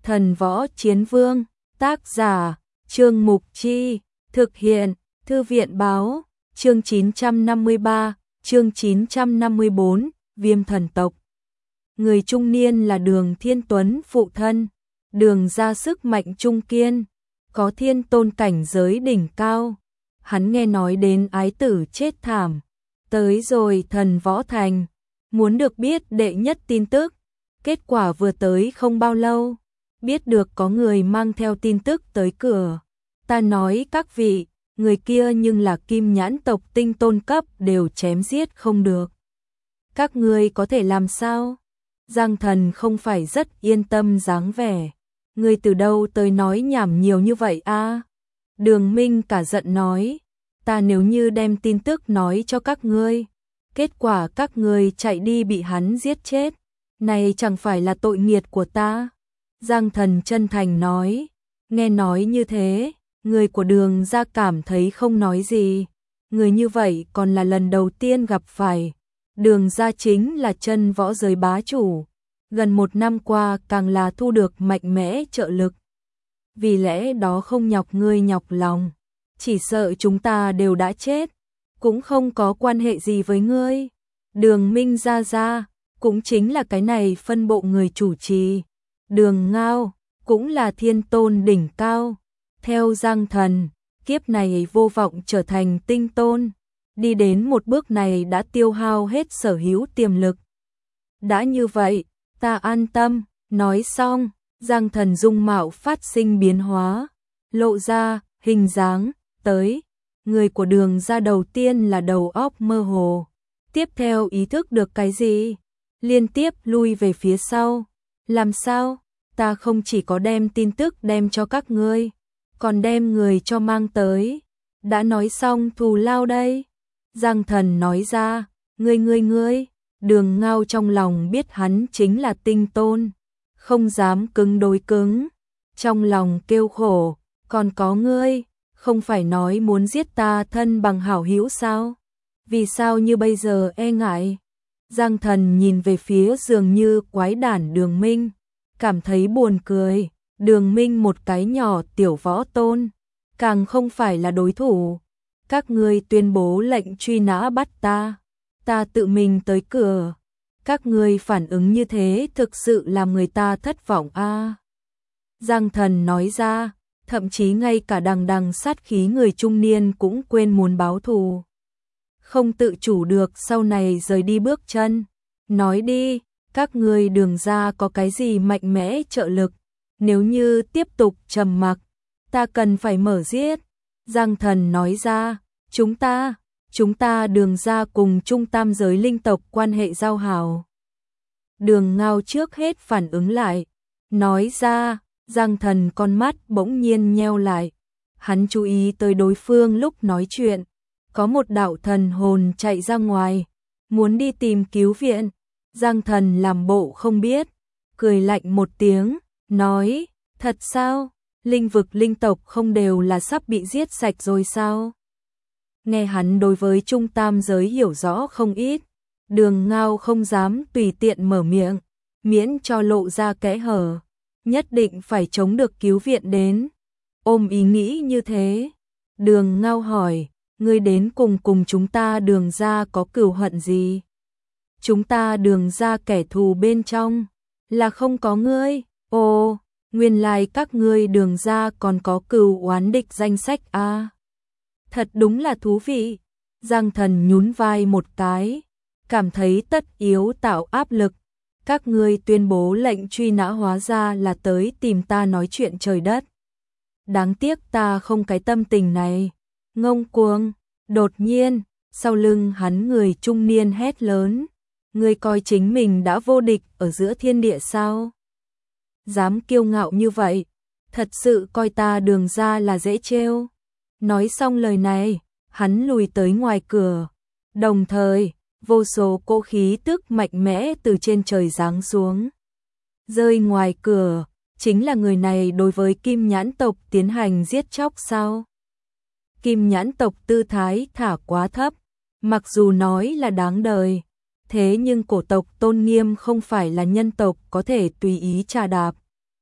Thần Võ Chiến Vương, tác giả, Trương Mục Chi, thực hiện, Thư viện Báo, chương 953, chương 954, Viêm thần tộc. Người trung niên là Đường Thiên Tuấn phụ thân, Đường ra sức mạnh trung kiên, có thiên tôn cảnh giới đỉnh cao. Hắn nghe nói đến ái tử chết thảm, tới rồi Thần Võ Thành, muốn được biết đệ nhất tin tức. Kết quả vừa tới không bao lâu, biết được có người mang theo tin tức tới cửa. Ta nói các vị, người kia nhưng là Kim Nhãn tộc tinh tôn cấp, đều chém giết không được. Các ngươi có thể làm sao? Giang Thần không phải rất yên tâm dáng vẻ. Ngươi từ đâu tới nói nhảm nhiều như vậy a? Đường Minh cả giận nói, ta nếu như đem tin tức nói cho các ngươi, kết quả các ngươi chạy đi bị hắn giết chết, này chẳng phải là tội nghiệt của ta. Giang Thần chân thành nói, nghe nói như thế, người của Đường ra cảm thấy không nói gì. Người như vậy còn là lần đầu tiên gặp phải. Đường ra chính là chân võ giới bá chủ, gần 1 năm qua càng là thu được mạnh mẽ trợ lực. Vì lẽ đó không nhọc ngươi nhọc lòng, chỉ sợ chúng ta đều đã chết, cũng không có quan hệ gì với ngươi. Đường Minh ra cũng chính là cái này phân bộ người chủ trì. Đường Ngao cũng là thiên tôn đỉnh cao. Theo Giang Thần, kiếp này vô vọng trở thành tinh tôn. Đi đến một bước này đã tiêu hao hết sở hữu tiềm lực. Đã như vậy, ta an tâm. Nói xong, Giang Thần dung mạo phát sinh biến hóa, lộ ra hình dáng tới. Người của Đường ra đầu tiên là đầu óc mơ hồ, tiếp theo ý thức được cái gì, liên tiếp lui về phía sau. Làm sao? Ta không chỉ có đem tin tức đem cho các ngươi, còn đem người cho mang tới. Đã nói xong thù lao đây. Giang Thần nói ra, ngươi. Đường Ngao trong lòng biết hắn chính là tinh tôn, không dám cứng đối cứng, trong lòng kêu khổ. Còn có ngươi, không phải nói muốn giết ta thân bằng hảo hữu sao? Vì sao như bây giờ e ngại? Giang Thần nhìn về phía dường như quái đản Đường Minh, cảm thấy buồn cười. Đường Minh một cái nhỏ tiểu võ tôn, càng không phải là đối thủ. Các ngươi tuyên bố lệnh truy nã bắt ta tự mình tới cửa. Các ngươi phản ứng như thế thực sự làm người ta thất vọng a. Giang Thần nói ra, thậm chí ngay cả đằng sát khí người trung niên cũng quên muốn báo thù. Không tự chủ được sau này rời đi bước chân. Nói đi, các ngươi Đường ra có cái gì mạnh mẽ trợ lực? Nếu như tiếp tục trầm mặc, ta cần phải mở giết. Giang Thần nói ra, chúng ta Đường ra cùng Trung Tam giới linh tộc quan hệ giao hảo. Đường Ngao trước hết phản ứng lại, nói ra. Giang Thần con mắt bỗng nhiên nheo lại, hắn chú ý tới đối phương lúc nói chuyện, có một đạo thần hồn chạy ra ngoài, muốn đi tìm cứu viện. Giang Thần làm bộ không biết, cười lạnh một tiếng, nói, thật sao? Linh vực linh tộc không đều là sắp bị giết sạch rồi sao? Nghe hắn đối với Trung Tam giới hiểu rõ không ít, Đường Ngao không dám tùy tiện mở miệng, miễn cho lộ ra kẽ hở, nhất định phải chống được cứu viện đến. Ôm ý nghĩ như thế, Đường Ngao hỏi, ngươi đến cùng chúng ta Đường ra có cừu hận gì? Chúng ta Đường ra kẻ thù bên trong là không có ngươi. Ồ, nguyên lai các ngươi Đường ra còn có cừu oán địch danh sách a. Thật đúng là thú vị. Giang Thần nhún vai một cái, cảm thấy tất yếu tạo áp lực. Các ngươi tuyên bố lệnh truy nã hóa ra là tới tìm ta nói chuyện trời đất. Đáng tiếc ta không cái tâm tình này. Ngông cuồng. Đột nhiên, sau lưng hắn người trung niên hét lớn, ngươi coi chính mình đã vô địch ở giữa thiên địa sao? Dám kiêu ngạo như vậy, thật sự coi ta Đường ra là dễ trêu. Nói xong lời này, hắn lùi tới ngoài cửa, đồng thời vô số cỗ khí tức mạnh mẽ từ trên trời giáng xuống. Rơi ngoài cửa, chính là người này đối với Kim Nhãn tộc tiến hành giết chóc sao? Kim Nhãn tộc tư thái thả quá thấp, mặc dù nói là đáng đời, thế nhưng cổ tộc tôn nghiêm không phải là nhân tộc có thể tùy ý trà đạp.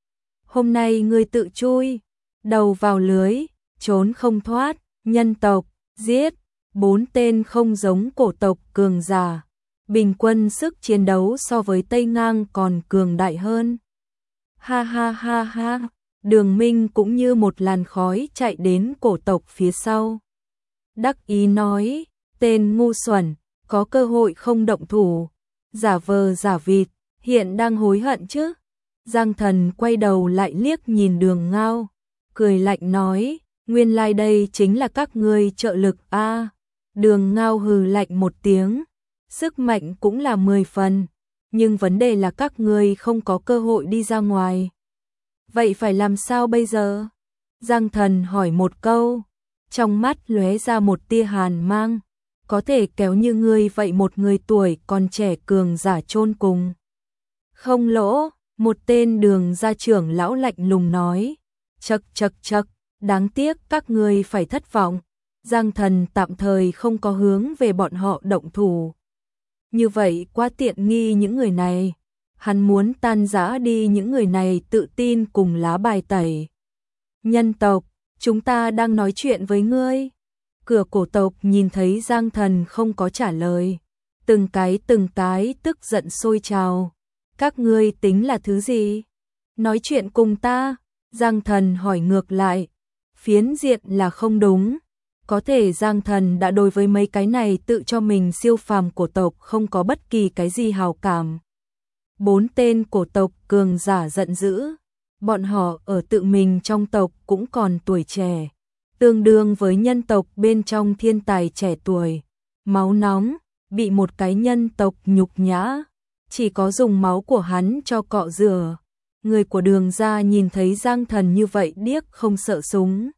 Hôm nay ngươi tự chui đầu vào lưới, trốn không thoát. Nhân tộc, giết 4 tên không giống cổ tộc cường giả. Bình quân sức chiến đấu so với Tây Ngang còn cường đại hơn. Ha ha ha ha, Đường Minh cũng như một làn khói chạy đến cổ tộc phía sau. Đắc ý nói, tên ngu xuẩn, có cơ hội không động thủ, giả vờ giả vịt, hiện đang hối hận chứ. Giang Thần quay đầu lại liếc nhìn Đường Ngao, cười lạnh nói, nguyên lai đây chính là các ngươi trợ lực a. Đường Ngao hừ lạnh một tiếng, sức mạnh cũng là 10 phần, nhưng vấn đề là các ngươi không có cơ hội đi ra ngoài. Vậy phải làm sao bây giờ? Giang Thần hỏi một câu, trong mắt lóe ra một tia hàn mang, có thể kéo như ngươi vậy một người tuổi còn trẻ cường giả chôn cùng. Không lỗ, một tên Đường gia trưởng lão lạnh lùng nói, chậc chậc chậc, đáng tiếc các ngươi phải thất vọng. Giang Thần tạm thời không có hướng về bọn họ động thủ. Như vậy quá tiện nghi những người này. Hắn muốn tan rã đi những người này tự tin cùng lá bài tẩy. Nhân tộc, chúng ta đang nói chuyện với ngươi. Cửa cổ tộc nhìn thấy Giang Thần không có trả lời. Từng cái tức giận sôi trào. Các ngươi tính là thứ gì? Nói chuyện cùng ta? Giang Thần hỏi ngược lại. Phiến diện là không đúng. Có thể Giang Thần đã đối với mấy cái này tự cho mình siêu phàm cổ tộc không có bất kỳ cái gì hào cảm. 4 tên cổ tộc cường giả giận dữ. Bọn họ ở tự mình trong tộc cũng còn tuổi trẻ. Tương đương với nhân tộc bên trong thiên tài trẻ tuổi. Máu nóng, bị một cái nhân tộc nhục nhã. Chỉ có dùng máu của hắn cho cọ rửa. Người của Đường gia nhìn thấy Giang Thần như vậy điếc không sợ súng.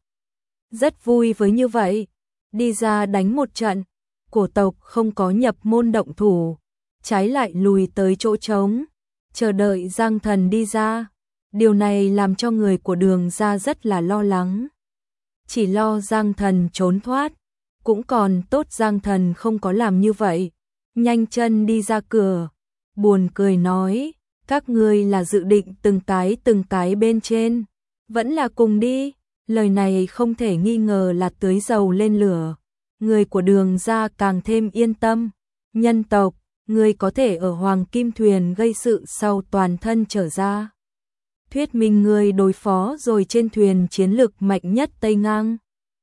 Rất vui với như vậy. Đi ra đánh một trận. Cổ tộc không có nhập môn động thủ. Trái lại lùi tới chỗ trống. Chờ đợi Giang Thần đi ra. Điều này làm cho người của Đường gia rất là lo lắng. Chỉ lo Giang Thần trốn thoát. Cũng còn tốt Giang Thần không có làm như vậy. Nhanh chân đi ra cửa. Buồn cười nói. Các ngươi là dự định từng cái bên trên. Vẫn là cùng đi. Lời này không thể nghi ngờ là tưới dầu lên lửa. Người của Đường gia càng thêm yên tâm. Nhân tộc, người có thể ở Hoàng Kim Thuyền gây sự sau toàn thân trở ra. Thuyết minh người đối phó rồi trên thuyền chiến lực mạnh nhất Tây Ngang.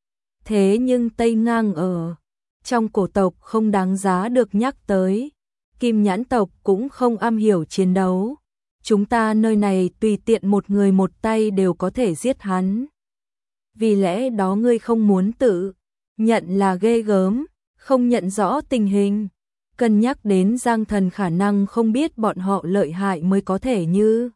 Thế nhưng Tây Ngang ở trong cổ tộc không đáng giá được nhắc tới. Kim Nhãn tộc cũng không am hiểu chiến đấu. Chúng ta nơi này tùy tiện một người một tay đều có thể giết hắn. Vì lẽ đó ngươi không muốn tự nhận là ghê gớm, không nhận rõ tình hình. Cân nhắc đến Giang Thần khả năng không biết bọn họ lợi hại mới có thể như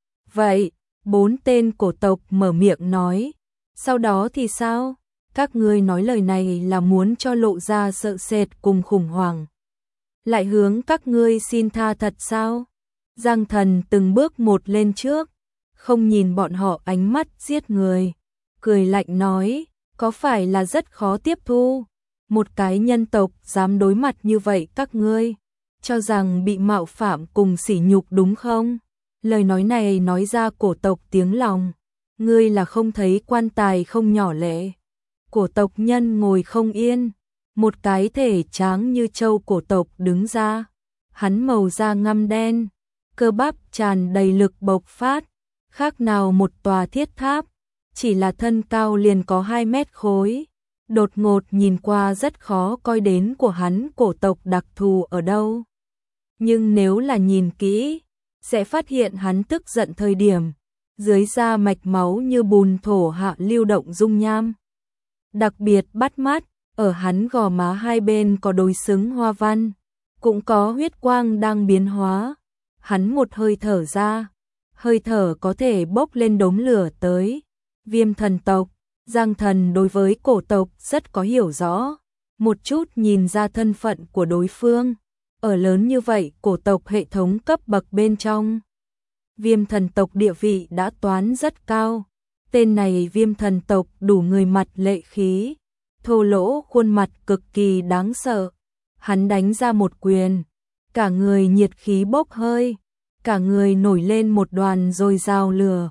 vậy. 4 tên cổ tộc mở miệng nói. Sau đó thì sao? Các ngươi nói lời này là muốn cho lộ ra sợ sệt cùng khủng hoảng. Lại hướng các ngươi xin tha thật sao? Giang Thần từng bước một lên trước, không nhìn bọn họ ánh mắt giết người. Cười lạnh nói, có phải là rất khó tiếp thu? Một cái nhân tộc dám đối mặt như vậy các ngươi, cho rằng bị mạo phạm cùng sỉ nhục đúng không? Lời nói này nói ra cổ tộc tiếng lòng. Ngươi là không thấy quan tài không nhỏ lệ. Cổ tộc nhân ngồi không yên. Một cái thể tráng như trâu cổ tộc đứng ra. Hắn màu da ngăm đen, cơ bắp tràn đầy lực bộc phát, khác nào một tòa thiết tháp. Chỉ là thân cao liền có 2 mét khối. Đột ngột nhìn qua rất khó coi đến của hắn cổ tộc đặc thù ở đâu. Nhưng nếu là nhìn kỹ, sẽ phát hiện hắn tức giận thời điểm, dưới da mạch máu như bùn thổ hạ lưu động dung nham. Đặc biệt bắt mắt, ở hắn gò má hai bên có đối xứng hoa văn, cũng có huyết quang đang biến hóa. Hắn một hơi thở ra, hơi thở có thể bốc lên đống lửa tới. Viêm thần tộc, Giang Thần đối với cổ tộc rất có hiểu rõ, một chút nhìn ra thân phận của đối phương. Ở lớn như vậy cổ tộc hệ thống cấp bậc bên trong, Viêm thần tộc địa vị đã toán rất cao. Tên này Viêm thần tộc đủ người mặt lệ khí, thô lỗ khuôn mặt cực kỳ đáng sợ. Hắn đánh ra một quyền, cả người nhiệt khí bốc hơi, cả người nổi lên một đoàn dồi dào lửa.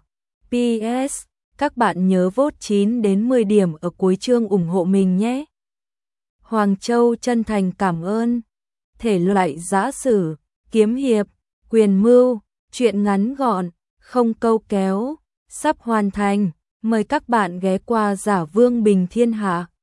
PS, các bạn nhớ vote 9 đến 10 điểm ở cuối chương ủng hộ mình nhé. Hoàng Châu chân thành cảm ơn. Thể loại giã sử, kiếm hiệp, quyền mưu, truyện ngắn gọn, không câu kéo, sắp hoàn thành. Mời các bạn ghé qua Giả Vương Bình Thiên Hạ.